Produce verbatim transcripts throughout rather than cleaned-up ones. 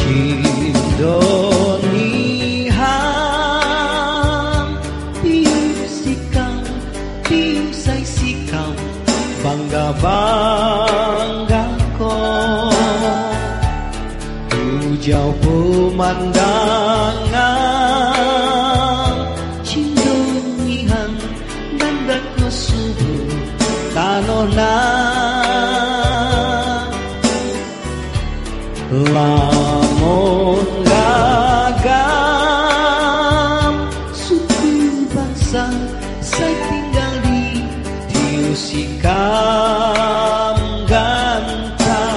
Indoniham piu sikam piu sai sikam bangga bangga ko hujau pemandangan Indoniham bandat ko subuh tanona lamun gagam suku bangsa saya tinggal di Tiusikam Ganta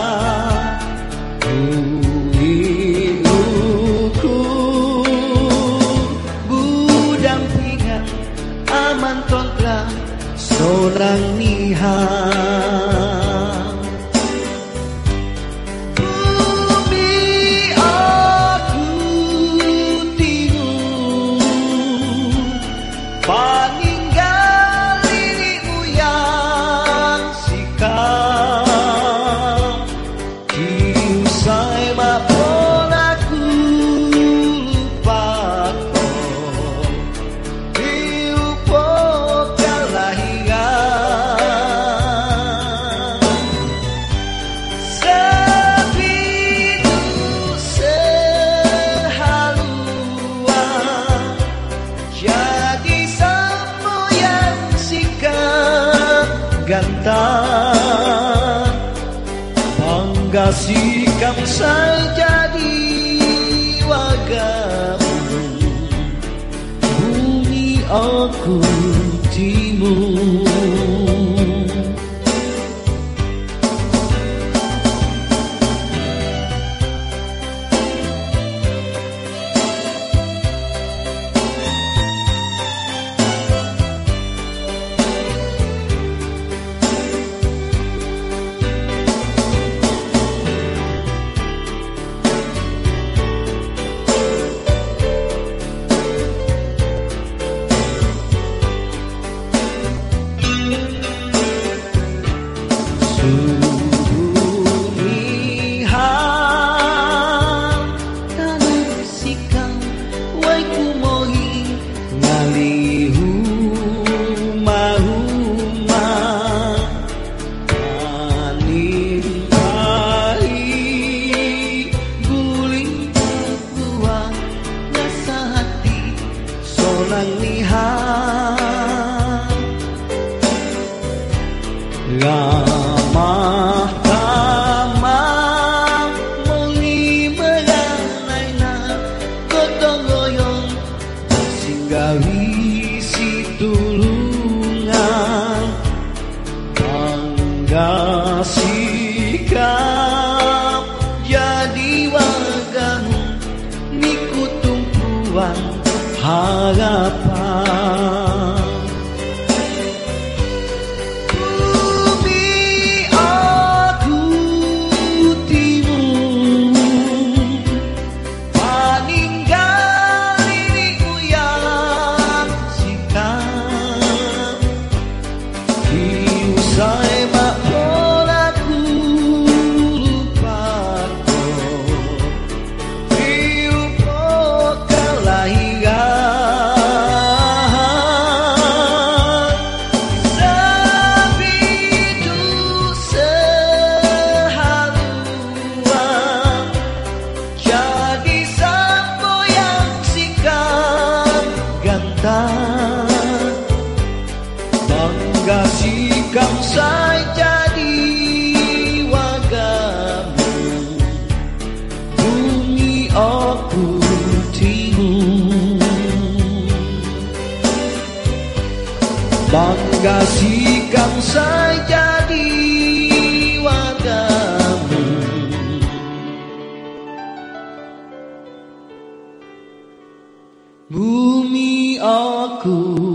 uiluku budampingan aman kontra seorang niham paninggal dirimu yang sikap diusai maupun aku lupa kau diupo kelahiran sepitu sehaluan jadi gantang bangga sikam saya jadi wagamu bumi aku timur Bumiham tanah sikam wai kumohi ngali huma-huma panimpahi guling buah rasa hati sonang niham ramah tamah muli beranaina gotong royong singgawi situlungan bangga sikap jadi wagamu niku tumpuan harapan bangga sikam saya jadi wagamu bumi aku timur bangga sikam saya jadi wagamu bumi aku